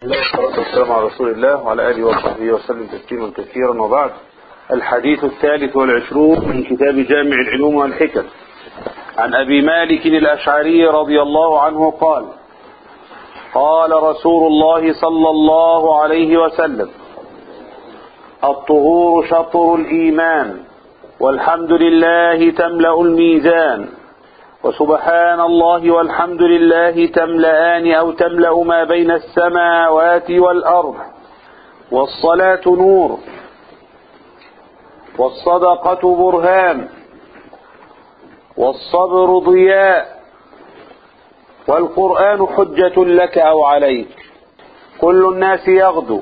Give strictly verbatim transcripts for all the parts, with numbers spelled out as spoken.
والصلاة والسلام على رسول الله وعلى آله وصحبه وسلم تسليما كثيرا. وبعد، الحديث الثالث والعشرون من كتاب جامع العلوم والحكم عن أبي مالك الأشعري رضي الله عنه قال: قال رسول الله صلى الله عليه وسلم: الطهور شطر الإيمان، والحمد لله تملأ الميزان، وسبحان الله والحمد لله تملأان أو تملأ ما بين السماوات والأرض، والصلاة نور، والصدقة برهان، والصبر ضياء، والقرآن حجة لك أو عليك. كل الناس يغدو،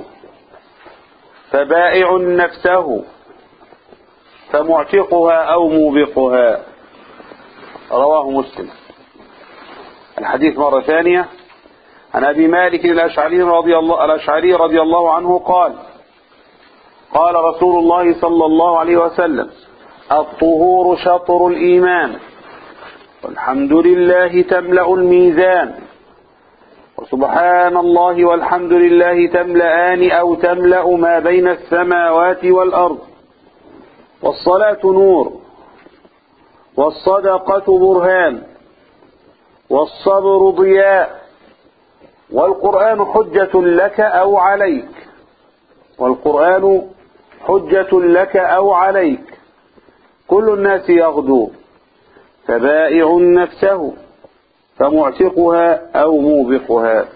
فبائع نفسه فمعتقها أو موبقها. رواه مسلم. الحديث مرة ثانية عن أبي مالك الأشعري رضي الله, الأشعري رضي الله عنه قال: قال رسول الله صلى الله عليه وسلم: الطهور شطر الإيمان، والحمد لله تملأ الميزان، وسبحان الله والحمد لله تملأان أو تملأ ما بين السماوات والأرض، والصلاة نور، والصدقة برهان، والصبر ضياء، والقرآن حجة لك أو عليك. والقرآن حجة لك أو عليك. كل الناس يغدو، فبائع نفسه فمعتقها أو موبقها.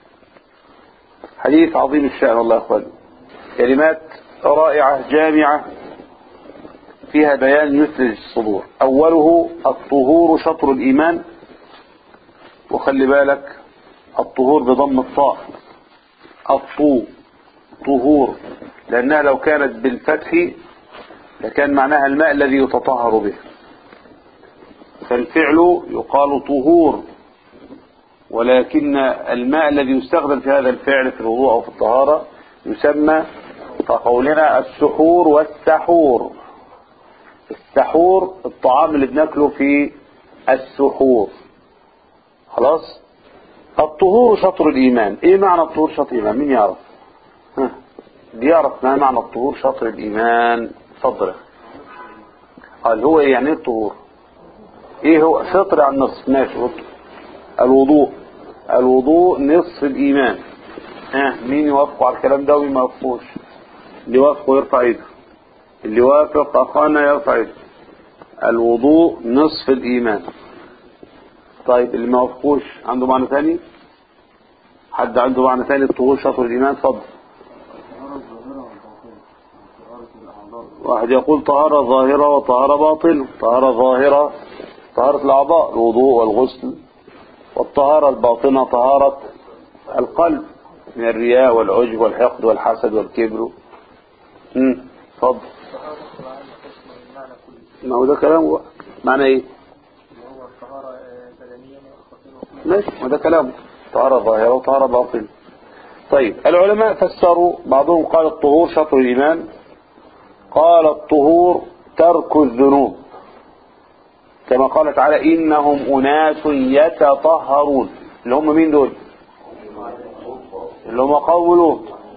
حديث عظيم الشأن والله أخوان. كلمات رائعة جامعة فيها بيان يثلج الصدور. أوله الطهور شطر الإيمان، وخلي بالك الطهور بضم الطاء، الطو طهور، لأنها لو كانت بالفتح لكان معناها الماء الذي يتطهر به، فالفعل يقال طهور، ولكن الماء الذي يستخدم في هذا الفعل في الوضوء أو في الطهارة يسمى كقولنا السحور والسحور. السحور الطعام اللي بناكله في السحور. خلاص. الطهور شطر الإيمان. ايه معنى الطهور شطر الإيمان؟ مين يعرف؟ ها. بيعرف ما معنى الطهور شطر الإيمان؟ تفضل. قال هو يعني ايه الطهور؟ ايه هو شطر عن نصف؟ ماشي. الوضوء. الوضوء نصف الإيمان. ها. مين يوافق على الكلام ده ومين ما يوافقوش؟ اللي يوافقه يرفع ايده، اللي وافق أخانا يرفع يده. الوضوء نصف الإيمان. طيب اللي ما وافقوش عنده معنى ثاني؟ حد عنده معنى ثاني الطهور شطر الإيمان؟ اتفضل. واحد يقول طهارة ظاهرة وطهارة باطنة. طهارة ظاهرة طهارة الأعضاء، الوضوء والغسل، والطهارة الباطنة طهارة القلب من الرياء والعجب والحقد والحسد والكبر. امم اتفضل. ما هو ده كلامه. معنى ايه؟ هو الطهارة بدنية ماشي، ما ده كلامه. طهارة ظاهرة وطهارة باطنة. طيب العلماء فسروا، بعضهم قال الطهور شطر الإيمان، قال الطهور ترك الذنوب، كما قال تعالى: إنهم أناس يتطهرون. اللي هم مين دول؟ اللي هم قوم لوط،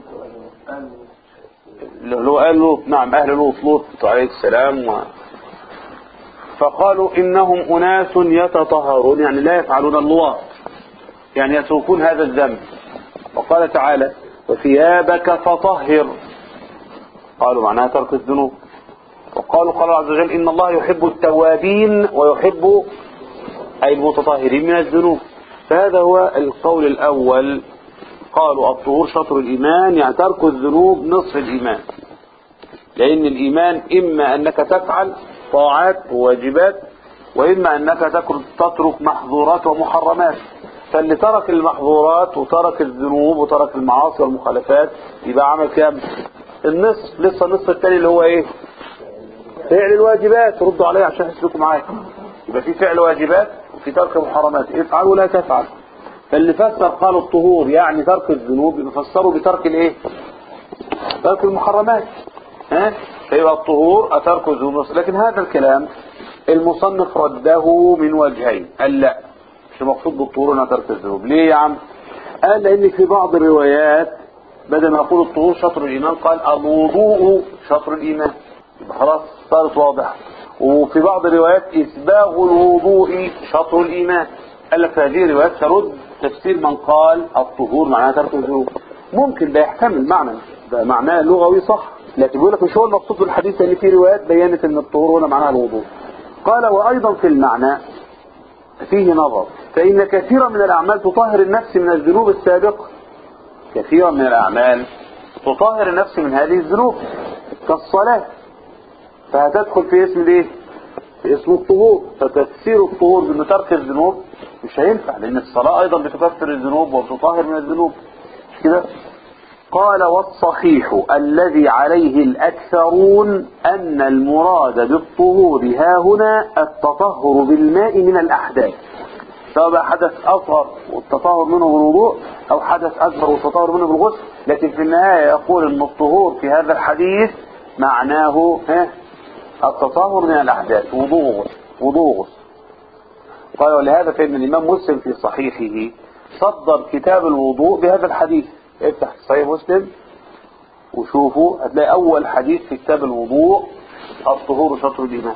اللي هو قال لوط. نعم، أهل لوط، لوط عليه السلام. و... فقالوا إنهم أناس يتطهرون، يعني لا يفعلون اللواط، يعني يتركون هذا الذنب. وقال تعالى: وثيابك فطهر، قالوا معناها ترك الذنوب. وقالوا قال الله عز وجل: إن الله يحب التوابين ويحب أي المتطهرين من الذنوب. فهذا هو القول الأول. قالوا الطهور شطر الإيمان، يعني ترك الذنوب نصف الإيمان، لأن الإيمان إما أنك تفعل طاعات وواجبات، وإما أنك تترك محظورات ومحرمات. فاللي ترك المحظورات وترك الذنوب وترك المعاصي والمخالفات يبقى عمل كام؟ النصف. لسه النصف الثاني اللي هو ايه؟ فعل الواجبات. ردوا عليه عشان يحسلكم معايا. يبقى في فعل واجبات وفي ترك محرمات، افعل ولا تفعل. فاللي فسر قالوا الطهور يعني ترك الذنوب، يفسروا بترك الايه؟ ترك المحرمات. ها؟ فيبقى الطهور ترك الذنوب. لكن هذا الكلام المصنف رده من وجهين. قال لا، مش مقصود بالطهور انها ترك الذنوب. ليه يا عم؟ قال لأن في بعض الروايات بدل ما يقول الطهور شطر الإيمان قال الوضوء شطر الإيمان، خلاص صارت واضحة. وفي بعض الروايات إسباغ الوضوء شطر الإيمان. قال لك هذه الروايات ترد تفسير من قال الطهور معناها ترك الذنوب. ممكن ده يحتمل معنى، ده معناه لغوي صح، لكن بيقول لك مش هو المقصود بالحديث، اللي فيه روايات بينت ان الطهور هنا معناها الوضوء. قال وأيضا في المعنى فيه نظر، فإن كثيرا من الأعمال تطهر النفس من الذنوب السابقة. كثيرا من الأعمال تطهر النفس من هذه الذنوب كالصلاة، فهتدخل في اسم الايه؟ في اسم الطهور. فتفسير الطهور بأنه ترك الذنوب مش هينفع، لأن الصلاة أيضا بتكفر الذنوب وتطهر من الذنوب، مش كده؟ قال والصحيح الذي عليه الأكثرون أن المراد بالطهور ها هنا التطهر بالماء من الأحداث، سواء حدث أصغر والتطهر منه بالوضوء أو حدث أكبر والتطهر منه بالغسل. لكن في النهاية يقول أن الطهور في هذا الحديث معناه ها التطهر من الأحداث، وضوء غسل وضوء غسل. قال ولهذا فإن الإمام مسلم في صحيحه صدر كتاب الوضوء بهذا الحديث. افتح صحيح مسلم وشوفوا هتلاقي أول حديث في كتاب الوضوء الطهور شطر الإيمان،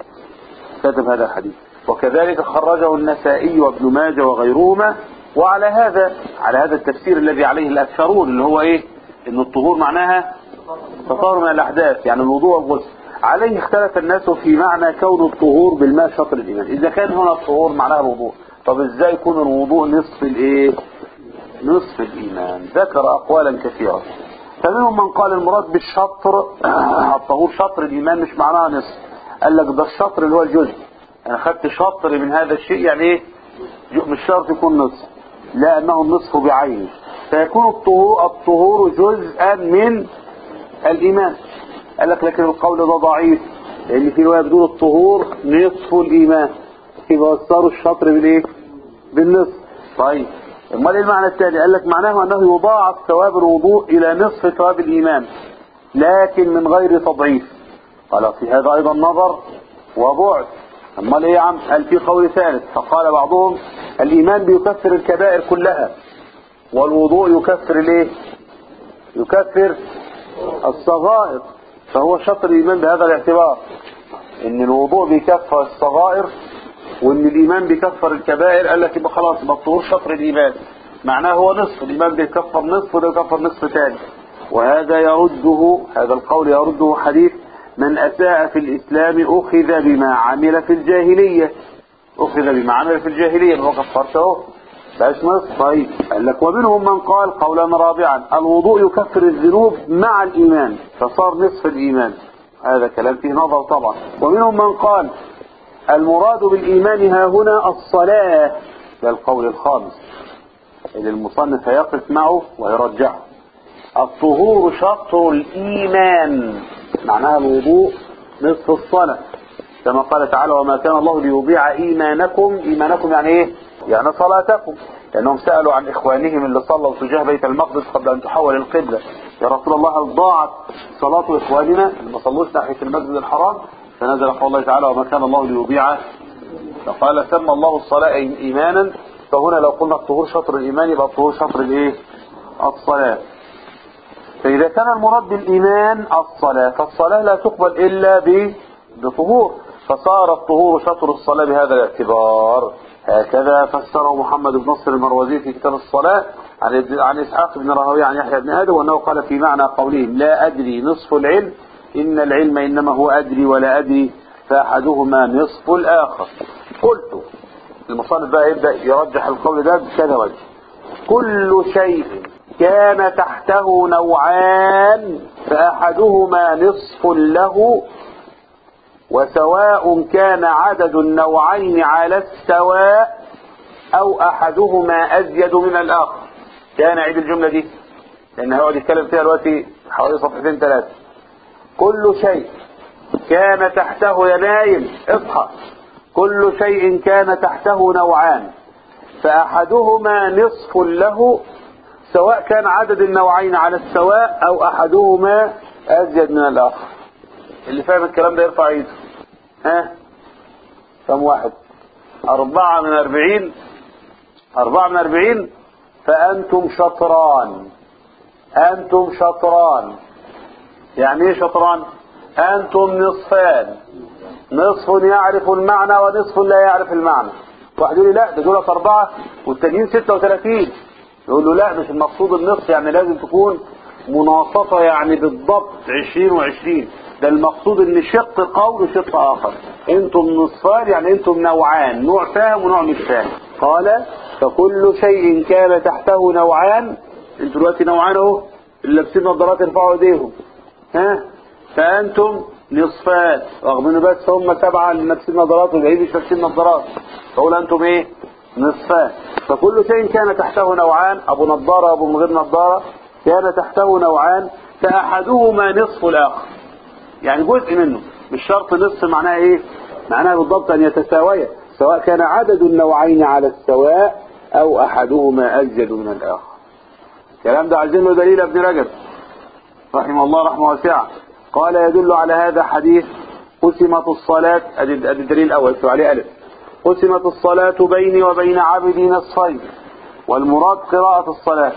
كتب هذا الحديث. وكذلك خرجه النسائي وابن ماجه وغيرهما. وعلى هذا على هذا التفسير الذي عليه الأكثرون اللي هو إيه؟ إن الطهور معناها تطهر من الأحداث يعني الوضوء والغسل. عليه اختلف الناس في معنى كون الطهور بالماء شطر الإيمان. إذا كان هنا الطهور معناها الوضوء، طب إزاي يكون الوضوء نصف الإيه؟ نصف الإيمان؟ ذكر أقوالا كثيرة. فمنهم من قال المراد بالشطر الطهور شطر الإيمان مش معناها نصف. قال لك ده الشطر اللي هو الجزء، أنا خدت شطر من هذا الشيء يعني إيه؟ مش شرط يكون نصف، لا أنه النصف بعينه، فيكون الطهور الطهور جزءا من الإيمان. قال لك لكن القول ده ضعيف، لأن في رواية بتقول الطهور نصف الإيمان، يبقى وصلوا الشطر بالإيه؟ بالنصف. طيب امال ايه المعنى الثاني؟ قال لك معناه انه يضاعف ثواب الوضوء الى نصف ثواب الايمان لكن من غير تضعيف. قال في هذا ايضا نظر وبعد. امال ايه يا عم؟ قال في قول ثالث، فقال بعضهم الايمان بيكفر الكبائر كلها والوضوء يكفر الايه؟ يكفر الصغائر، فهو شطر الايمان بهذا الاعتبار ان الوضوء بيكفر الصغائر وان الايمان بيكفر الكبائر. قال لك يبقى خلاص يبقى الطهور شطر الايمان معناه هو نصف الايمان بيكفر نصف وده يكفر نصف ثاني. وهذا يرده هذا القول يرده حديث من اساء في الاسلام اخذ بما عمل في الجاهليه. اخذ بما عمل في الجاهليه اللي هو كفرته بقاش نصف. طيب قال لك ومنهم من قال قولا رابعا الوضوء يكفر الذنوب مع الايمان فصار نصف الايمان. هذا كلام فيه نظر طبعا. ومنهم من قال المراد بالإيمان ها هنا الصلاة، ده القول الخامس اللي المصنف هيقف معه ويرجعه. الطهور شطر الإيمان معناها الوضوء نصف الصلاة، كما قال تعالى وما كان الله ليضيع إيمانكم. إيمانكم يعني إيه؟ يعني صلاتكم، لأنهم سألوا عن إخوانهم اللي صلوا تجاه بيت المقدس قبل أن تحول القبلة، يا رسول الله هل ضاعت صلاة إخواننا اللي ما صلوش ناحية المسجد الحرام؟ فنزل قول الله تعالى وما كان الله ليضيع. فقال سمى الله الصلاة إيمانا، فهنا لو قلنا الطهور شطر الإيمان يبقى الطهور شطر الإيه؟ الصلاة. فإذا كان المراد بالإيمان الصلاة فالصلاة لا تقبل إلا بطهور، فصار الطهور شطر الصلاة بهذا الاعتبار. هكذا فسره محمد بن نصر المروزي في كتاب الصلاة عن عن إسحاق بن راهويه عن يحيى بن آدم وأنه قال في معنى قولهم لا أدري نصف العلم إن العلم إنما هو أدري ولا أدري فأحدهما نصف الآخر. قلت المصنف بقى يبدأ يرجح القول ده بكذا وجه. كل شيء كان تحته نوعان فأحدهما نصف له وسواء كان عدد النوعين على السواء أو أحدهما أزيد من الآخر. كان عيد الجملة دي لأن هيقعد يتكلم فيها دلوقتي حوالي صفحتين ثلاثة. كل شيء كان تحته يا نايم اصحى، كل شيء كان تحته نوعان فأحدهما نصف له سواء كان عدد النوعين على السواء أو أحدهما أزيد من الآخر. اللي فاهم الكلام ده يرفع ايده. ها كم واحد؟ أربعة من أربعين. أربعة من أربعين فأنتم شطران. أنتم شطران يعني ايه شطران؟ أنتم نصفان، نصف يعرف المعنى ونصف لا يعرف المعنى. واحد يقول لي لا ده دولت أربعة والتانيين ستة وثلاثين، يقول له لا مش المقصود النصف، يعني لازم تكون مناصفة يعني بالضبط عشرين وعشرين، ده المقصود ان شق قول وشق آخر. انتم نصفان يعني انتم نوعان، نوع فاهم ونوع مش فاهم. قال فكل شيء كان تحته نوعان، انتوا دلوقتي نوعان اهو، اللي لابسين نظارات يرفعوا ايديهم، ها، فانتم نصفان، رغم ان بس هم سبعه اللي لابسين نظارات والباقيين مش لابسين نظارات، فقول انتم ايه؟ نصفان. فكل شيء كان تحته نوعان، ابو نظاره وابو من غير نظاره كان تحته نوعان، فاحدهما نصف الاخر، يعني جزء منه، مش شرط نصف. معناها ايه؟ معناها بالضبط ان يتساويا، سواء كان عدد النوعين على السواء او احدهما ازيد من الاخر. الكلام ده عايزين له دليل ابن رجب رحمه الله رحمه واسعه. قال يدل على هذا حديث قسمت الصلاة، ادي الدليل الاول اكتب عليه الف، قسمت الصلاة بيني وبين عبدي نصفين، والمراد قراءة الصلاة،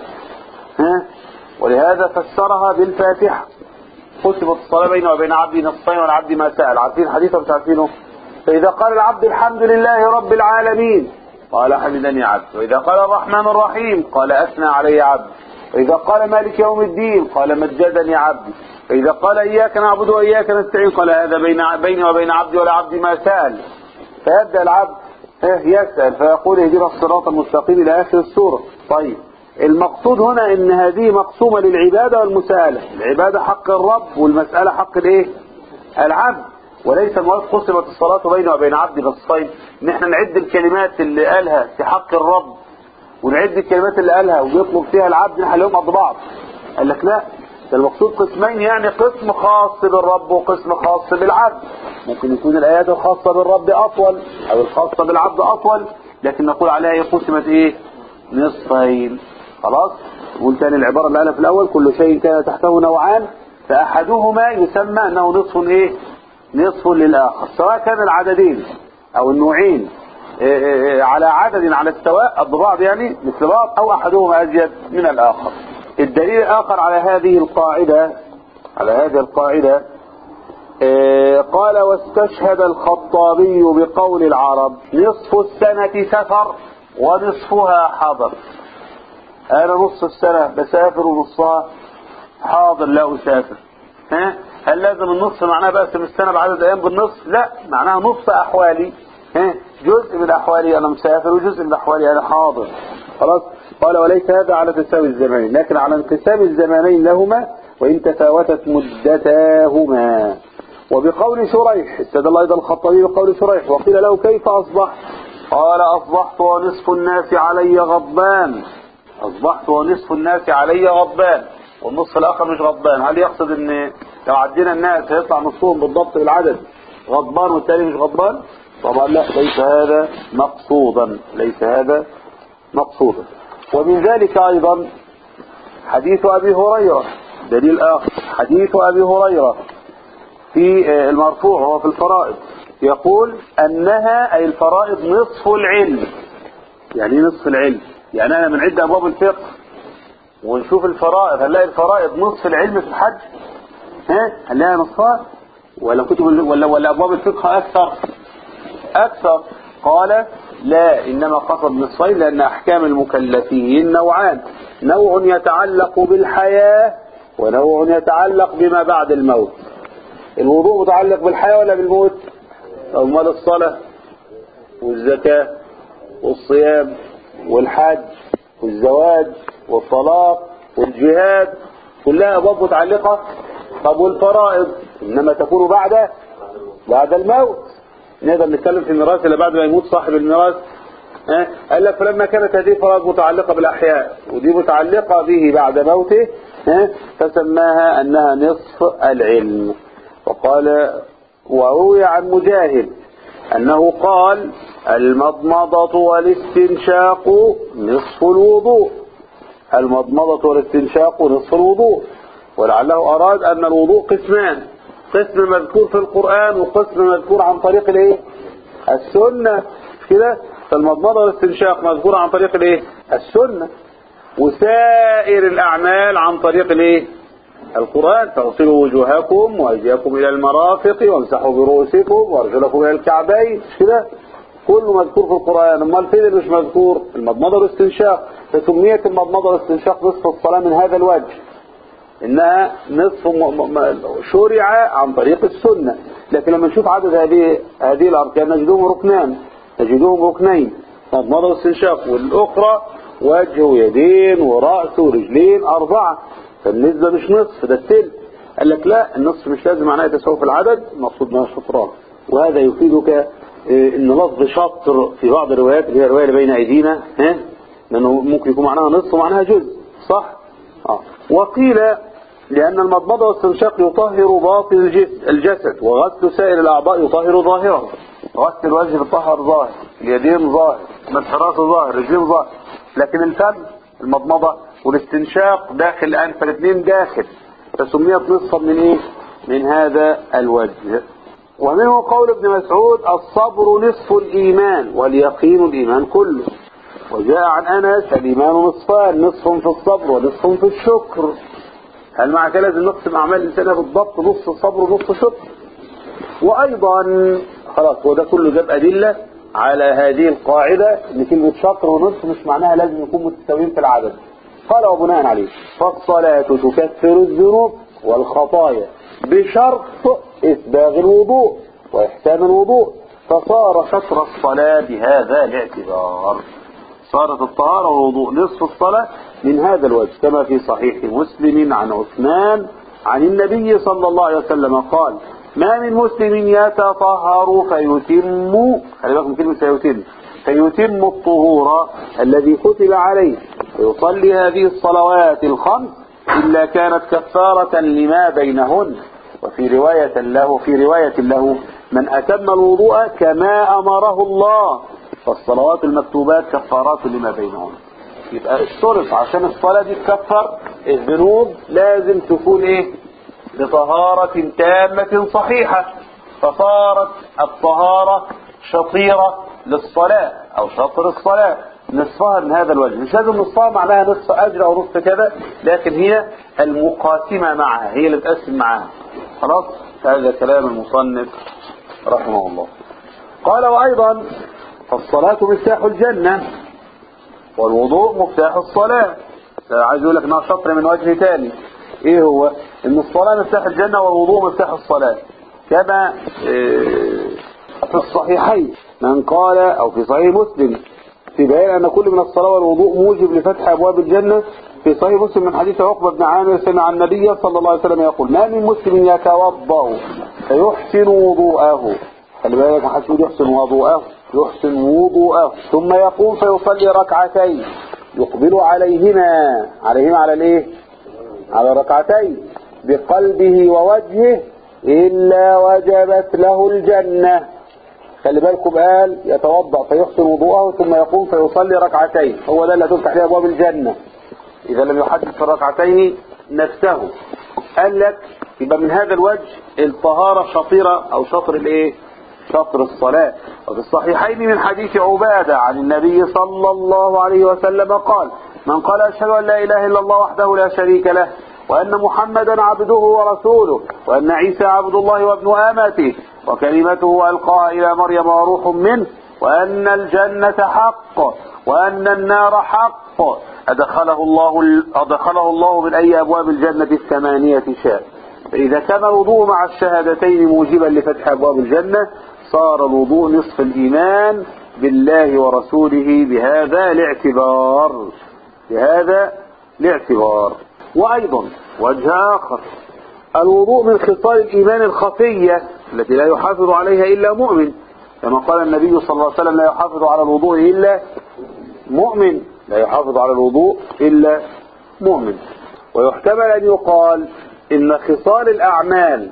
ها، ولهذا فسرها بالفاتحة. قسمت الصلاة بيني وبين عبدي نصفين والعبد ما سأل. عارفين حديثه مش عارفينه؟ فإذا قال العبد الحمد لله رب العالمين قال حمدني عبد، وإذا قال الرحمن الرحيم قال أثنى علي عبد، وإذا قال مالك يوم الدين قال مجدني عبدي، فإذا قال إياك نعبد وإياك نستعين قال هذا بين بيني وبين عبدي ولا عبدي ما سأل. فيبدأ العبد يسأل فيقول اهدنا الصراط المستقيم إلى آخر السورة. طيب المقصود هنا ان هذه مقسومة للعبادة والمسألة، العبادة حق الرب والمسألة حق الايه؟ العبد، وليس المراد قسمت الصلاة بيني وبين عبدي نصفين، ان احنا نعد الكلمات اللي قالها في حق الرب ونعد الكلمات اللي قالها وبيطلب فيها العبد نحلهم قد بعض. قال لك لا، ده المقصود قسمين، يعني قسم خاص بالرب وقسم خاص بالعبد. ممكن يكون الآيات الخاصة بالرب أطول أو الخاصة بالعبد أطول، لكن نقول عليها هي قسمت إيه؟ نصفين. خلاص؟ نقول تاني العبارة اللي قالها في الأول كل شيء كان تحته نوعان فأحدهما يسمى أنه نصف إيه؟ نصف للآخر، سواء كان العددين أو النوعين إيه إيه على عدد على السواء قد بعض يعني مثل بعض، أو أحدهما أزيد من الآخر. الدليل الآخر على هذه القاعدة على هذه القاعدة إيه قال واستشهد الخطابي بقول العرب نصف السنة سفر ونصفها حاضر. أنا نصف السنة بسافر ونصفها حاضر لا أسافر. ها؟ هل لازم النصف معناه بقسم السنة بعدد أيام بالنصف؟ لا، معناها نصف أحوالي، ها؟ جزء من أحوالي أنا مسافر وجزء من أحوالي أنا حاضر. خلاص؟ قال وليس هذا على تساوي الزمانين، لكن على انقسام الزمانين لهما وإن تفاوتت مدتاهما. وبقول شريح استدل أيضا الخطابي بقول شريح وقيل له كيف أصبح؟ قال أصبحت ونصف الناس علي غضبان. أصبحت ونصف الناس علي غضبان والنصف الآخر مش غضبان. هل يقصد أن لو عدينا الناس هيطلع نصفهم بالضبط بالعدد غضبان والتاني مش غضبان؟ طبعا لا، ليس هذا مقصودا، ليس هذا مقصودا. ومن ذلك أيضا حديث أبي هريرة، دليل آخر حديث أبي هريرة في المرفوع هو في الفرائض، يقول أنها أي الفرائض نصف العلم. يعني نصف العلم، يعني أنا من عدة أبواب الفقه ونشوف الفرائض هنلاقي الفرائض نصف العلم في الحج، ها هنلاقيها نصفها ولا كتب ولا ولا أبواب الفقه أكثر أكثر؟ قال لا، إنما قصد نصفين لأن أحكام المكلفين نوعان، نوع يتعلق بالحياة ونوع يتعلق بما بعد الموت. الوضوء متعلق بالحياة ولا بالموت؟ أمال الصلاة والزكاة والصيام والحج والزواج والطلاق والجهاد كلها أبواب متعلقة. طب والفرائض إنما تكون بعد بعد الموت. نقدر نتكلم في الميراث إلا بعد ما يموت صاحب الميراث. أه؟ قال لك فلما كانت هذه الفرائض متعلقة بالأحياء ودي متعلقة به بعد موته أه؟ فسماها أنها نصف العلم. وقال وروي عن مجاهد أنه قال المضمضة والاستنشاق نصف الوضوء. المضمضة والاستنشاق نصف الوضوء، ولعله أراد أن الوضوء قسمان، قسم مذكور في القرآن وقسم مذكور عن طريق الايه؟ السنة كده. فالمضمضة والاستنشاق مذكور عن طريق الايه؟ السنة. وسائر الأعمال عن طريق الايه؟ القرآن. فاغسلوا وجوهكم وأيديكم إلى المرافق وامسحوا برؤوسكم وارجلكم إلى الكعبين كده، كله مذكور في القرآن. امال فين اللي مش مذكور؟ المضمضة والاستنشاق. فسميت المضمضة والاستنشاق نصف الصلاة من هذا الوجه، انها نصف شرع عن طريق السنة. لكن لما نشوف عدد هذه هذه الاركان نجدهم ركنان، نجدهم ركنين، مضمضة واستنشاق، والاخرى وجه ويدين ورأس ورجلين اربعة. فالنسبة مش نصف، ده التلت. قال لك لا، النصف مش لازم معناه تساوي في العدد، المقصود منها شطران. وهذا يفيدك ان لفظ شطر في بعض الروايات اللي هي الرواية اللي بين ايدينا، ها، لانه ممكن يكون معناها نصف ومعناها جزء، صح؟ اه. وقيل لأن المضمضة والاستنشاق يطهر باطن الجسد، وغسل سائر الأعضاء يطهر ظاهره. غسل الوجه يطهر ظاهر، اليدين ظاهر، مسح الراس ظاهر، رجلين ظاهر. لكن الفم المضمضة والاستنشاق داخل الأنف، الاثنين داخل، فسميت نصفا من إيه؟ من هذا الوجه. ومنه قول ابن مسعود: الصبر نصف الإيمان واليقين الإيمان كله. وجاء عن أنس: الإيمان نصفان، نصف في الصبر ونصف في الشكر. هل مع كده لازم نقسم أعمال الإنسان بالضبط نص صبر ونص شكر؟ وأيضا خلاص، وده كله جاب أدلة على هذه القاعدة إن كلمة شكر ونصف مش معناها لازم يكون متساويين في العدد. قال وبناء عليه: فالصلاة تكفر الذنوب والخطايا بشرط إسباغ الوضوء وإحسان الوضوء، فصار شطر الصلاة بهذا الاعتبار. صارت الطهارة والوضوء نصف الصلاة من هذا الوجه، كما في صحيح مسلم عن عثمان عن النبي صلى الله عليه وسلم قال: ما من مسلم يتطهر فيتم، خلي بالكم كلمة سيتم، فيتم الطهور الذي كتب عليه ويصلي هذه الصلوات الخمس إلا كانت كفارة لما بينهن. وفي رواية له في رواية له: من أتم الوضوء كما أمره الله فالصلوات المكتوبات كفارات لما بينهن. يبقى الشرط عشان الصلاة دي تكفر الذنوب لازم تكون ايه؟ بطهارة تامة صحيحة. فصارت الطهارة شطيرة للصلاة او شطر الصلاة، نصفها من هذا الوجه. مش لازم نصفها معناها نصف اجر او نصف كذا، لكن هي المقاسمة معها، هي اللي بتقسم معها. خلاص، هذا كلام المصنف رحمه الله. قال: وايضا فالصلاة مفتاح الجنة والوضوء مفتاح الصلاة. عايز يقول لك انها شطر من وجه ثاني. ايه هو؟ ان الصلاة مفتاح الجنة والوضوء مفتاح الصلاة، كما في الصحيحين من قال، او في صحيح مسلم في بيان ان كل من الصلاة والوضوء موجب لفتح ابواب الجنة. في صحيح مسلم من حديث عقبة بن عامر سمع النبي صلى الله عليه وسلم يقول: ما من مسلم يتوضأ فيحسن وضوءه، خلي بالك ما حدش يحسن وضوءه، يحسن وضوءه ثم يقوم فيصلي ركعتين يقبل عليهما عليهما على الايه؟ على ركعتين بقلبه ووجهه إلا وجبت له الجنة. خلي بالكم، قال يتوضأ فيحسن وضوءه ثم يقوم فيصلي ركعتين، هو ده اللي هتفتح له ابواب الجنة اذا لم يحدث في الركعتين نفسه. قال لك يبقى من هذا الوجه الطهارة شطيرة او شطر الايه؟ شطر الصلاة. وفي الصحيحين من حديث عبادة عن النبي صلى الله عليه وسلم قال: من قال أشهد أن لا إله إلا الله وحده لا شريك له وأن محمدا عبده ورسوله وأن عيسى عبد الله وابن آمته وكلمته ألقاها إلى مريم وروح منه وأن الجنة حق وأن النار حق أدخله الله أدخله الله من أي أبواب الجنة الثمانية شاء. فإذا كان الوضوء مع الشهادتين موجبا لفتح أبواب الجنة صار الوضوء نصف الإيمان بالله ورسوله بهذا الاعتبار بهذا الاعتبار. وأيضا وجه آخر: الوضوء من خصال الإيمان الخفية التي لا يحافظ عليها إلا مؤمن، كما قال النبي صلى الله عليه وسلم: لا يحافظ على الوضوء إلا مؤمن لا يحافظ على الوضوء إلا مؤمن. ويحتمل أن يقال إن خصال الأعمال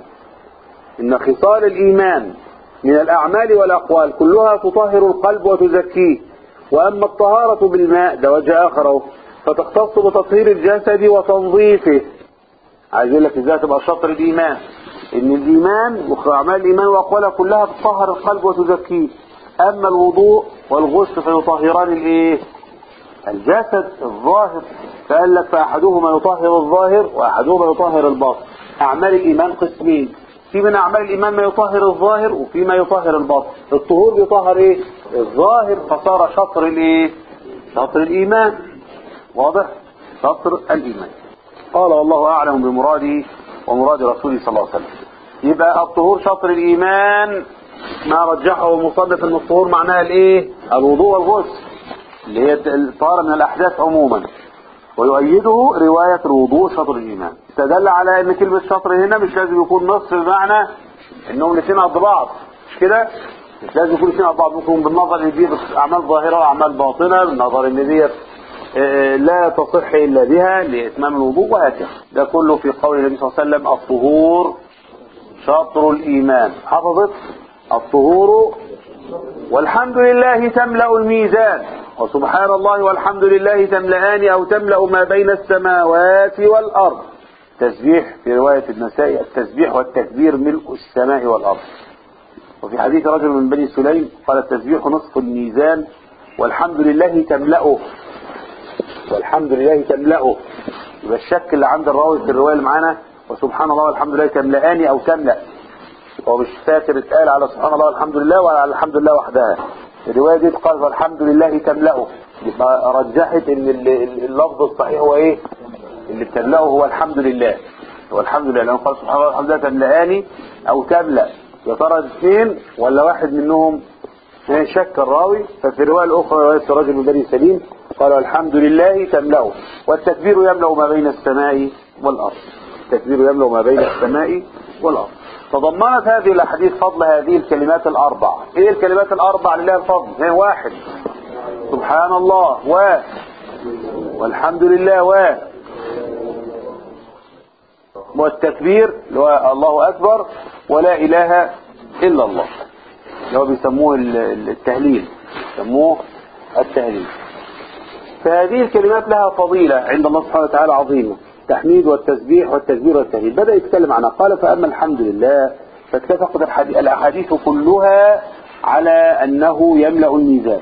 إن خصال الإيمان من الأعمال والأقوال كلها تطهر القلب وتزكيه، وأما الطهارة بالماء ده وجه آخر فتختص بتطهير الجسد وتنظيفه. عايز يقول لك ازاي تبقى شطر الإيمان؟ إن الإيمان وأعمال الإيمان وأقوالها كلها تطهر القلب وتزكيه، أما الوضوء والغسل فيطهران الإيه؟ الجسد الظاهر، فقال لك فأحدهما يطهر الظاهر وأحدهما يطهر الباطن. أعمال الإيمان قسمين، في من أعمال الإيمان ما يطهر الظاهر وفي ما يطهر الباطن. الطهور بيطهر إيه؟ الظاهر، فصار شطر الإيه؟ شطر الإيمان. واضح؟ شطر الإيمان. قال والله أعلم بمراده ومراد رسوله صلى الله عليه وسلم. يبقى الطهور شطر الإيمان، ما رجحه المصنف ان الطهور معناها الايه؟ الوضوء والغسل، اللي هي الطهارة من الأحداث عموما. ويؤيده رواية الوضوء شطر الإيمان. استدل على ان كلمة شطر هنا مش لازم يكون نصف، بمعنى انهم الاثنين قد بعض، مش كده؟ مش لازم يكون الاثنين قد بعض، ممكن بالنظر ان دي اعمال ظاهرة واعمال باطنة، بالنظر ان دي لا تصح الا بها لاتمام الوضوء، وهكذا. ده كله في قول النبي صلى الله عليه وسلم الطهور شطر الإيمان. حفظت؟ الطهور والحمد لله تملأ الميزان، وسبحان الله والحمد لله تملأان أو تملأ ما بين السماوات والأرض. تسبيح في رواية النسائي التسبيح والتكبير ملء السماء والأرض. وفي حديث رجل من بني سليم قال التسبيح نصف الميزان والحمد لله تملأه، والحمد لله تملأه. يبقى الشك اللي عند الراوي في الرواية اللي معانا وسبحان الله والحمد لله تملأان أو تملأ، هو مش فاكر اتقال على سبحان الله والحمد لله ولا على الحمد لله وحدها. الرواية دي قال والحمد لله تملأه، يبقى رجحت ان اللفظ الصحيح هو ايه؟ اللي بتملأه هو الحمد لله، هو الحمد لله. لأنه قال سبحان الله والحمد لله تملأان أو تملأ، يا ترى اثنين ولا واحد منهم؟ شك الراوي. ففي الرواية الأخرى رواية رجل من بني سليم قال والحمد لله تملأه، والتكبير يملأ ما بين السماء والأرض. التكبير يملأ ما بين السماء والأرض. تضمنت هذه الأحاديث فضل هذه الكلمات الأربع. إيه الكلمات الأربع اللي لها الفضل؟ هي واحد سبحان الله و والحمد لله و والتكبير اللي هو الله أكبر ولا إله إلا الله اللي هو بيسموه التهليل، يسموه التهليل. فهذه الكلمات لها فضيلة عند الله سبحانه وتعالى عظيمة، التحميد والتسبيح والتكبير والتهليل. بدأ يتكلم عنها قال فأما الحمد لله فاتفقت الأحاديث كلها على أنه يملأ الميزان.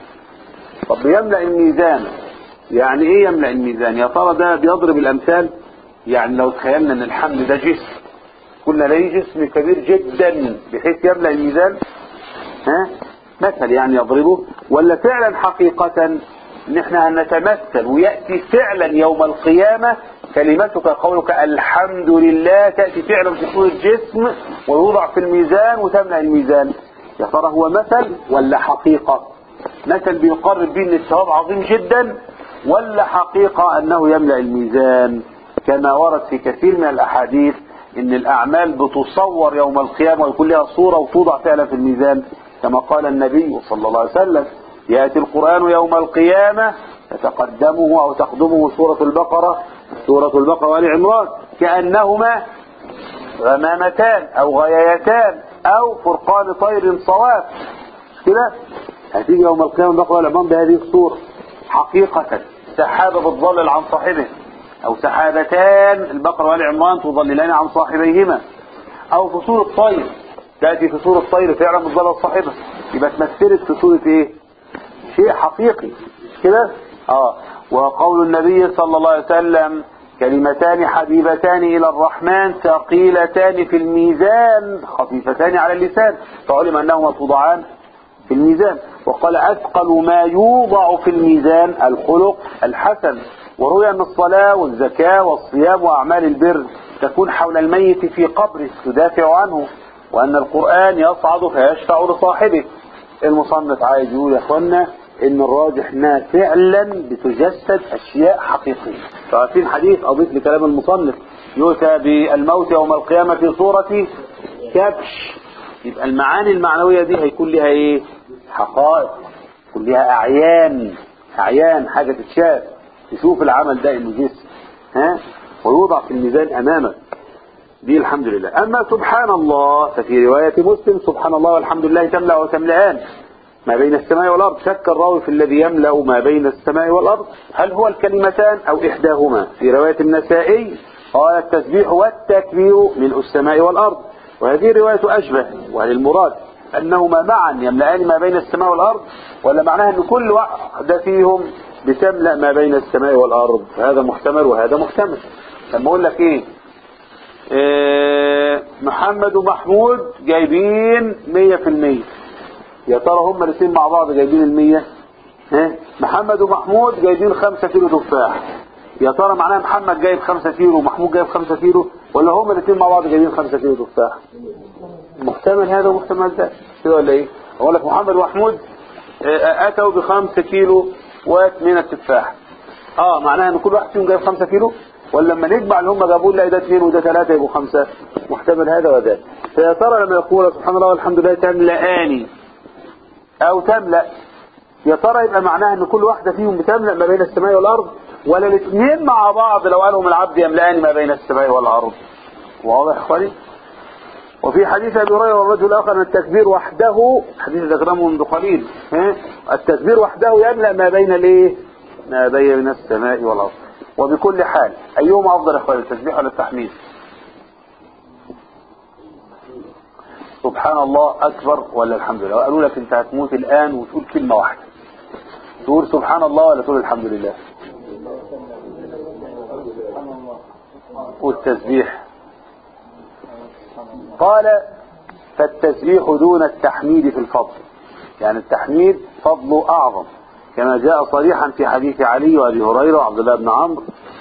طب يملأ الميزان يعني إيه يملأ الميزان؟ يا ترى ده بيضرب الأمثال؟ يعني لو تخيلنا أن الحمد ده جسم، قلنا ليه جسم كبير جدا بحيث يملأ الميزان، ها مثل يعني يضربه، ولا فعلا حقيقة ان احنا هنتمثل ويأتي فعلا يوم القيامة كلمتك قولك الحمد لله تأتي فعلا في صورة جسم ويوضع في الميزان وتملأ الميزان؟ يا ترى هو مثل ولا حقيقة؟ مثل بيقرب به ان الثواب عظيم جدا، ولا حقيقة انه يملأ الميزان؟ كما ورد في كثير من الاحاديث ان الاعمال بتصور يوم القيامة ويكون لها صورة وتوضع فعلا في الميزان، كما قال النبي صلى الله عليه وسلم يأتي القرآن يوم القيامة تتقدمه أو تقدمه سورة البقرة سورة البقرة وآل عمران كأنهما غمامتان أو غيايتان أو فرقان طير صواب كده. هتيجي يوم القيامة البقرة وآل عمران بهذه الصورة حقيقة، سحابة بتظلل عن صاحبه، أو سحابتان البقرة وآل عمران تظللان عن صاحبيهما، أو في صورة طير تأتي في صورة طير فعلا بتظلل صاحبه، يبقى تمثلت في صورة إيه؟ شيء حقيقي كده. اه وقول النبي صلى الله عليه وسلم كلمتان حبيبتان الى الرحمن ثقيلتان في الميزان خفيفتان على اللسان، فعلم انهما توضعان في الميزان. وقال اثقل ما يوضع في الميزان الخلق الحسن. وروي ان الصلاة والزكاة والصيام واعمال البر تكون حول الميت في قبره تدافع عنه، وان القرآن يصعد فيشفع لصاحبه. المصنف عايز يقول يا اخوانا ان الراجح انها فعلا بتجسد اشياء حقيقية. فعارفين حديث اضيف لكلام المصنف يؤتى بالموت يوم القيامة في صورة كبش، يبقى المعاني المعنوية دي هيكون لها ايه؟ حقائق، يكون لها اعيان، اعيان حاجة تتشاف، تشوف العمل ده انه جسم ها ويوضع في الميزان امامك. دي الحمد لله. اما سبحان الله ففي رواية مسلم سبحان الله والحمد لله تملأ وتملأان ما بين السماء والأرض. شك الراوي في الذي يملأ ما بين السماء والأرض هل هو الكلمتان أو إحداهما. في رواية النسائي قال التسبيح والتكبير ملء السماء والأرض، وهذه الرواية أشبه. وهل المراد أنهما معا يملأان ما بين السماء والأرض، ولا معناها أن كل واحدة فيهم بتملأ ما بين السماء والأرض، هذا محتمل وهذا محتمل. لما أقول لك إيه, إيه محمد ومحمود جايبين مية في المية، يا ترى هم الاثنين مع بعض جايبين المية؟ ها؟ محمد ومحمود جايبين خمسة كيلو تفاح، يا ترى معناها محمد جايب خمسة كيلو ومحمود جايب خمسة كيلو، ولا هم الاثنين مع بعض جايبين خمسة كيلو تفاح؟ محتمل هذا ومحتمل ده كده ولا ايه؟ اقول لك محمد ومحمود اتوا بخمسة كيلو من التفاح، اه معناها ان كل واحد فيهم جايب خمسة كيلو، ولا لما نجمع اللي هم جابوه لا ده اثنين وده ثلاثة يبقوا خمسة؟ محتمل هذا وذاك. فيا ترى لما يقول سبحان الله والحمد لله تملأان او تملأ، يا ترى يبقى معناها ان كل واحدة فيهم بتملأ ما بين السماء والارض، ولا الاثنين مع بعض لو قالهم العبد يملأان ما بين السماء والارض؟ واضح يا اخواني؟ وفي حديث ابي هريره والرجل الاخر ان التكبير وحده، حديث ذكرناه منذ قليل، التكبير وحده يملأ ما بين الايه؟ ما بين السماء والارض. وبكل حال ايهما افضل يا اخواني، التسبيح ولا التحميد؟ سبحان الله اكبر ولا الحمد لله؟ قالوا لك انت هتموت الان وتقول كلمه واحده، تقول سبحان الله ولا تقول الحمد لله؟ والتسبيح قال فالتسبيح دون التحميد في الفضل، يعني التحميد فضله اعظم، كما جاء صريحا في حديث علي وابي هريره وعبد الله بن عمرو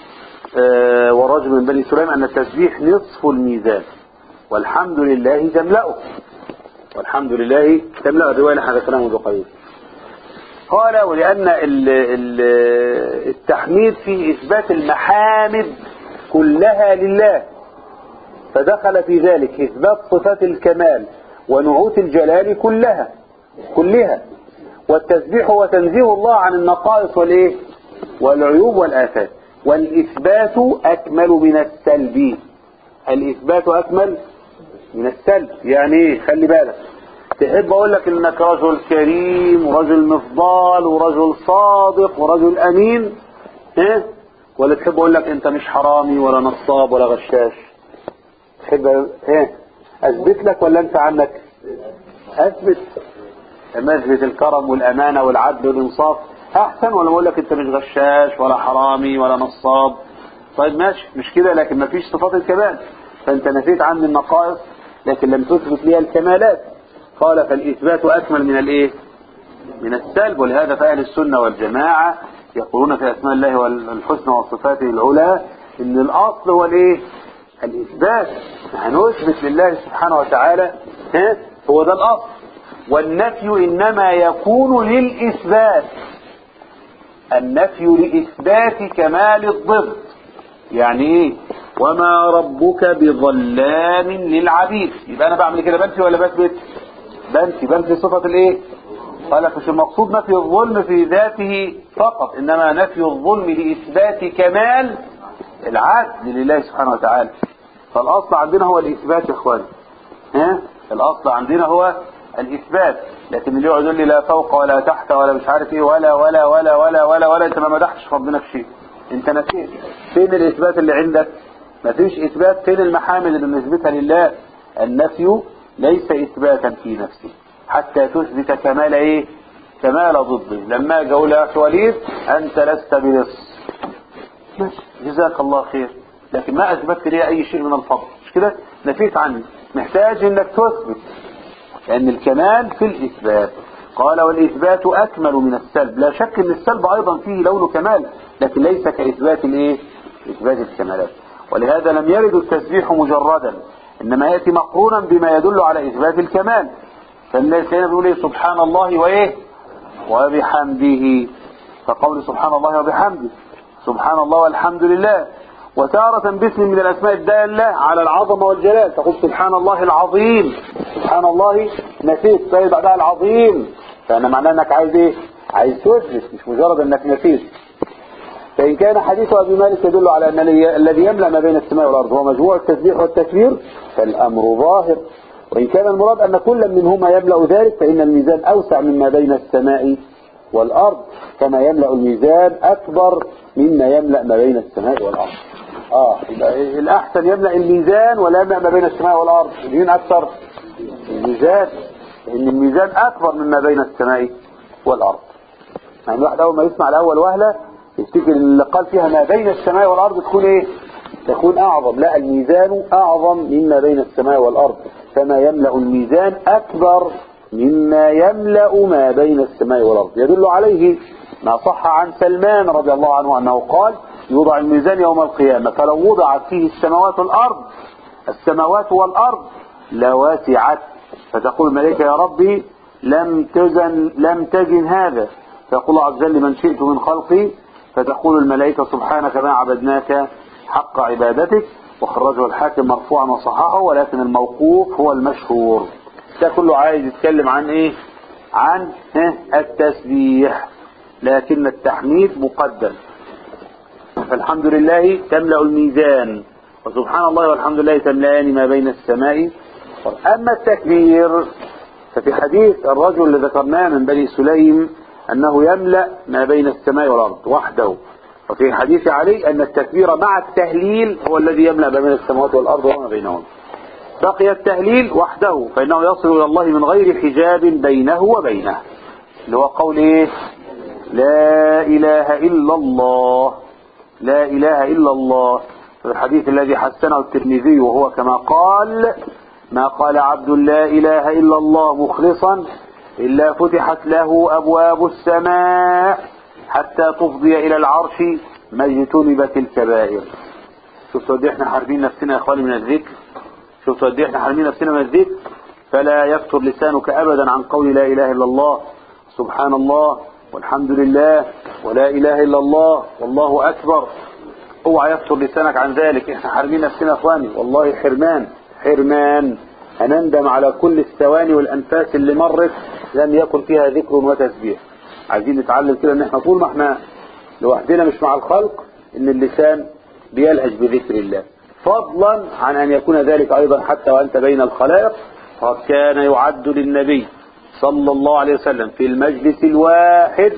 آه ورجل من بني سليم ان التسبيح نصف الميزان والحمد لله تملأه، والحمد لله تملأ، الروايه اللي احنا ذكرناها منذ قليل. قال ولأن ال ال التحميد فيه إثبات المحامد كلها لله، فدخل في ذلك إثبات صفات الكمال ونعوت الجلال كلها كلها، والتسبيح هو تنزيه الله عن النقائص والإيه والعيوب والآفات، والإثبات أكمل من السلب، الإثبات أكمل من السلب. يعني إيه؟ خلي بالك، تحب اقول لك انك رجل كريم ورجل مفضال ورجل صادق ورجل امين، ها؟ ولا تحب اقول لك انت مش حرامي ولا نصاب ولا غشاش؟ تحب ايه اثبت لك ولا انت عنك؟ اثبت، اما اثبت الكرم والامانه والعدل والانصاف احسن، ولا اقول لك انت مش غشاش ولا حرامي ولا نصاب؟ طيب ماشي، مش كده، لكن ما فيش صفات الكمال، فانت نفيت عني النقائص لكن لم تثبت لي الكمالات. قال فالإثبات أكمل من الإيه؟ من السلب. ولهذا فأهل السنة والجماعة يقولون في أسماء الله والحسنى وصفاته العلى إن الأصل هو الإيه؟ الإثبات، هنثبت لله سبحانه وتعالى، ها؟ هو ده الأصل، والنفي إنما يكون للإثبات، النفي لإثبات كمال الضد. يعني إيه؟ وما ربك بظلام للعبيد، يبقى أنا بعمل كده بنفي ولا بثبت؟ بنفي، بنفي صفة الايه؟ قال مش المقصود نفي الظلم في ذاته فقط، انما نفي الظلم لاثبات كمال العدل لله سبحانه وتعالى. فالاصل عندنا هو الاثبات يا اخواني، ها؟ الاصل عندنا هو الاثبات، لكن اللي يقعد يقول لي لا فوق ولا تحت ولا مش عارف ايه ولا ولا ولا ولا ولا ولا انت ما مدحتش ربنا في شيء، انت نسيت. فين الاثبات اللي عندك؟ ما فيش اثبات. فين المحامد اللي بنثبتها لله؟ النفي ليس اثباتا في نفسه حتى تثبت كمال ايه؟ كمال ضده. لما اجي اقول يا اخي وليد انت لست بلص، ماشي جزاك الله خير، لكن ما اثبتت لي اي شيء من الفضل، مش كده؟ نفيت عني، محتاج انك تثبت، لان الكمال في الاثبات. قال والاثبات اكمل من السلب، لا شك ان السلب ايضا فيه لون كمال، لكن ليس كاثبات الايه؟ اثبات الكمالات. ولهذا لم يرد التسبيح مجردا، انما ياتي مقرونا بما يدل على اثبات الكمال. فالناس هنا بيقول ايه؟ سبحان الله وايه؟ وبحمده، فقول سبحان الله وبحمده، سبحان الله والحمد لله. وتارة باسم من الاسماء الدالة على العظمة والجلال، تقول سبحان الله العظيم، سبحان الله نسيت طيب بعدها العظيم، فانا معناه انك عايز ايه؟ عايز تثبت، مش مجرد انك نسيت. فإن كان حديث أبي مالك يدل على أن الذي يملأ ما بين السماء والأرض هو مجموع التسبيح والتكبير فالأمر ظاهر، وإن كان المراد أن كل منهما يملأ ذلك فإن الميزان أوسع مما بين السماء والأرض، كما يملأ الميزان أكبر مما يملأ ما بين السماء والأرض. آه يبقى الأحسن يملأ الميزان ولا يملأ ما بين السماء والأرض؟ مين أكثر؟ الميزان، لأن الميزان أكبر مما بين السماء والأرض. يعني الواحد اول ما يسمع الاول وهله يفتكر اللي قال فيها ما بين السماء والارض تكون ايه؟ تكون اعظم. لا، الميزان اعظم مما بين السماء والارض، فما يملأ الميزان اكبر مما يملأ ما بين السماء والارض. يدل عليه ما صح عن سلمان رضي الله عنه انه قال يوضع الميزان يوم القيامة فلو وضعت فيه السماوات والارض السماوات والارض لواسعت، فتقول الملائكة يا ربي لم تزن لم تزن هذا، فيقول الله عز وجل من شئت من خلقي، فتقول الملائكة سبحانك ما عبدناك حق عبادتك. وخرجه الحاكم مرفوعا وصححه، ولكن الموقوف هو المشهور. ده كله عايز يتكلم عن ايه؟ عن التسبيح، لكن التحميد مقدم. فالحمد لله تملأ الميزان، وسبحان الله والحمد لله تملأان ما بين السماء. أما التكبير ففي حديث الرجل اللي ذكرناه من بني سليم أنه يملأ ما بين السماء والأرض وحده، وفي حديث علي أن التكبير مع التهليل هو الذي يملأ ما بين السماوات والأرض وما بينهم. بقي التهليل وحده فإنه يصل إلى الله من غير حجاب بينه وبينه، اللي هو قول إيه؟ لا إله إلا الله، لا إله إلا الله. في الحديث الذي حسنه الترمذي وهو كما قال ما قال عبد لا إله إلا الله مخلصا إلا فتحت له أبواب السماء حتى تفضي إلى العرش ما اجتنبت الكبائر. شفتوا قد احنا حارمين نفسنا يا اخواني من الذكر؟ شفتوا قد احنا حارمين نفسنا من الذكر؟ فلا يفتر لسانك أبدا عن قول لا إله إلا الله، سبحان الله والحمد لله ولا إله إلا الله والله أكبر. اوعى يفتر لسانك عن ذلك. احنا حارمين نفسنا يا اخواني، والله حرمان حرمان. هنندم على كل الثواني والأنفاس اللي مرت لم يكن فيها ذكر وتسبيح. عايزين نتعلم كده ان احنا طول ما احنا لوحدنا مش مع الخلق ان اللسان بيلهج بذكر الله، فضلا عن ان يكون ذلك ايضا حتى وانت بين الخلائق. فقد كان يعد للنبي صلى الله عليه وسلم في المجلس الواحد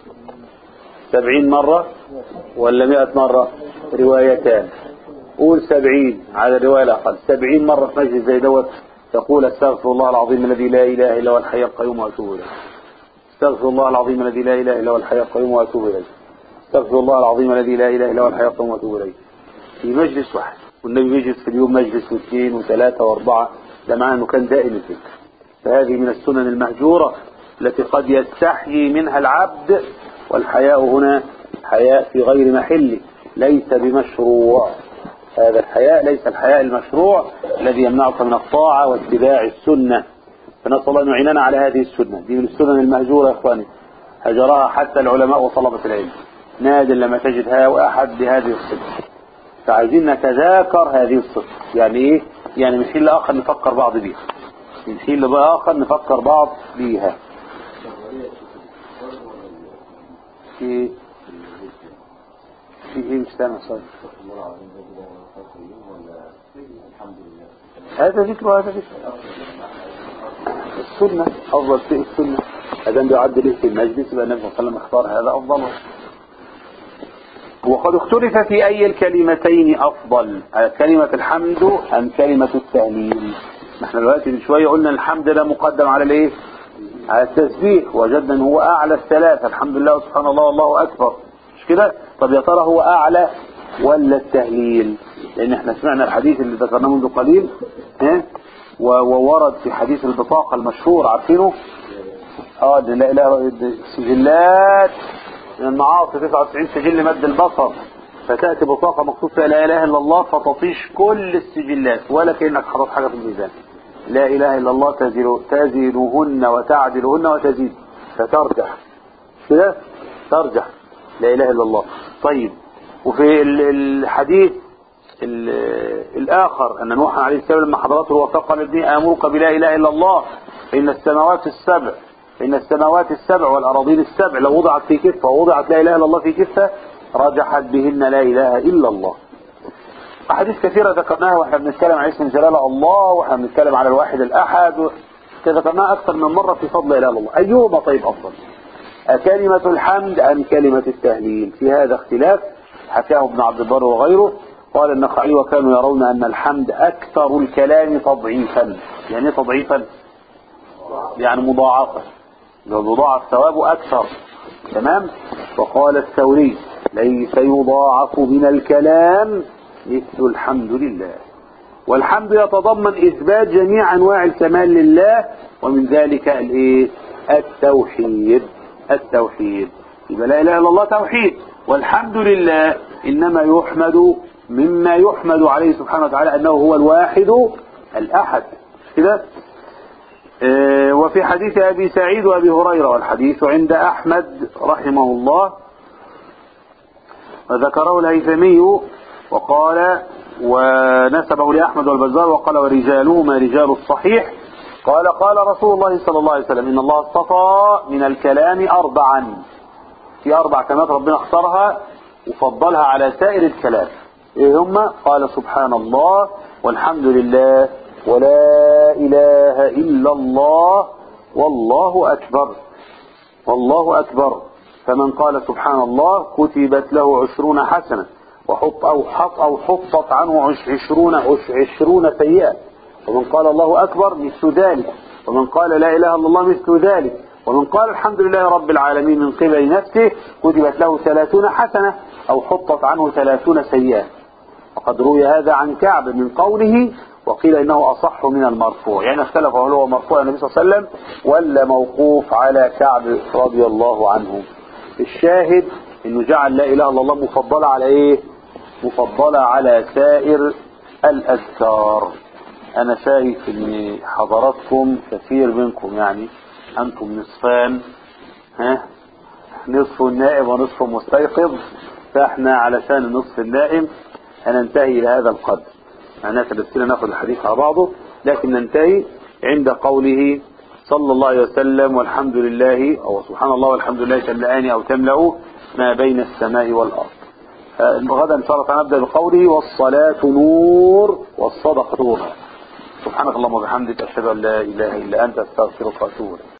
سبعين مرة ولا مئة مرة؟ روايتان. قول سبعين على الرواية الأقل، سبعين مرة في مجلس زي دوت تقول استغفر الله العظيم الذي لا إله إلا هو الحي القيوم وأتوب إليه، استغفر الله العظيم الذي لا إله إلا هو الحي القيوم وأتوب إليه، استغفر الله العظيم الذي لا إله إلا هو الحي القيوم وأتوب إليه، في مجلس واحد. والنبي بيجلس في اليوم مجلس واثنين وثلاثة وأربعة، ده معناه إنه كان دائم الذكر. فهذه من السنن المهجورة التي قد يستحيي منها العبد، والحياء هنا حياء في غير محله، ليس بمشروع. هذا الحياء ليس الحياء المشروع الذي يمنعك من الطاعة واتباع السنة. فنسأل الله أن يعيننا على هذه السنة. دي من السنن المهجورة يا إخواني، هجرها حتى العلماء وطلبة العلم. نادر لما تجد ها أحد بهذه الصفة. فعايزين نتذاكر هذه الصفة. يعني إيه؟ يعني من حين لآخر نفكر بعض بيها، من حين لآخر نفكر بعض بيها. في في إيه؟ مش سامع صوت. هذا ذكر وهذا ذكر. السنة أفضل شيء السنة. هذا بيعد له في المجلس يبقى النبي صلى الله عليه وسلم اختار هذا أفضل. وقد اختلف في أي الكلمتين أفضل، كلمة الحمد أم كلمة التهليل. نحن دلوقتي من شوية قلنا الحمد ده مقدم على الايه؟ على التسبيح، وجدنا ان هو أعلى الثلاثة، الحمد لله وسبحان الله والله أكبر، مش كده؟ طب يا ترى هو أعلى ولا التهليل؟ لأن احنا سمعنا الحديث اللي ذكرناه منذ قليل، ها؟ وورد في حديث البطاقة المشهور، عارفينه؟ اه لا اله سجلات من المعاصي تسعة وتسعين سجل مد البصر، فتأتي بطاقة مخصوص فيها لا اله الا الله فتطيش كل السجلات ولا كأنك حطت حاجة في الميزان. لا اله الا الله تزل تزلهن وتعدلهن وتزيد، فترجح كده، ترجح لا اله الا الله. طيب، وفي الحديث الآخر أن نوح عليه السلام لما حضرته وفق لابنه آمرك بلا إله إلا الله فإن السماوات السبع فإن السماوات السبع والأراضين السبع لو وضعت في كفة ووضعت لا إله إلا الله في كفة رجحت بهن لا إله إلا الله. أحاديث كثيرة ذكرناها وإحنا بنتكلم عن اسم جلالة الله، وإحنا بنتكلم على الواحد الأحد، ذكرناها أكثر من مرة في فضل لا إله إلا الله. أيهما طيب أفضل؟ أكلمة الحمد أم كلمة التهليل؟ في هذا اختلاف حكاه ابن عبد البر وغيره. قال النخعي وكانوا يرون أن الحمد أكثر الكلام تضعيفا. يعني تضعيفا يعني مضاعفا، مضاعف ثوابه أكثر. تمام. وقال الثوري ليس يضاعف من الكلام مثل الحمد لله. والحمد يتضمن إثبات جميع أنواع الكمال لله، ومن ذلك الايه التوحيد. التوحيد يبقى لا إله إلا الله توحيد، والحمد لله إنما يحمد مما يحمد عليه سبحانه وتعالى أنه هو الواحد الأحد كده. اه وفي حديث أبي سعيد وأبي هريرة، والحديث عند أحمد رحمه الله وذكره الهيثمي وقال ونسبه لأحمد والبزار وقال ورجالهما رجال الصحيح، قال قال رسول الله صلى الله عليه وسلم إن الله اصطفى من الكلام أربعا، في أربع كلمات ربنا اختارها وفضلها على سائر الكلام. إيه هم؟ قال سبحان الله والحمد لله ولا إله إلا الله والله أكبر. والله أكبر، فمن قال سبحان الله كتبت له عشرون حسنة وحط أو حط أو حطت عنه عشرون عشرون سيئة. ومن قال الله أكبر مثل ذلك، ومن قال لا إله إلا الله مثل ذلك، ومن قال الحمد لله رب العالمين من قبل نفسه كتبت له ثلاثون حسنة أو حطت عنه ثلاثون سيئة. وقد روي هذا عن كعب من قوله، وقيل إنه أصح من المرفوع، يعني اختلف هل هو مرفوع النبي صلى الله عليه وسلم ولا موقوف على كعب رضي الله عنه. الشاهد إنه جعل لا إله إلا الله مفضلة على إيه؟ مفضلة على سائر الأذكار. أنا شايف إن حضراتكم كثير منكم يعني أنتم نصفان، ها نصف النائم ونصف مستيقظ، فإحنا علشان النصف النائم هننتهي إلى هذا القدر. أنا كدستنا ناخذ الحديث على بعضه، لكن ننتهي عند قوله صلى الله عليه وسلم والحمد لله أو سبحان الله والحمد لله تملأان أو تملأ ما بين السماء والأرض. غدا إن شاء الله نبدأ بقوله والصلاة نور والصدقة نور. سبحانك اللهم وبحمدك أشهد أن لا إله إلا أنت أستغفرك وأتوب إليك.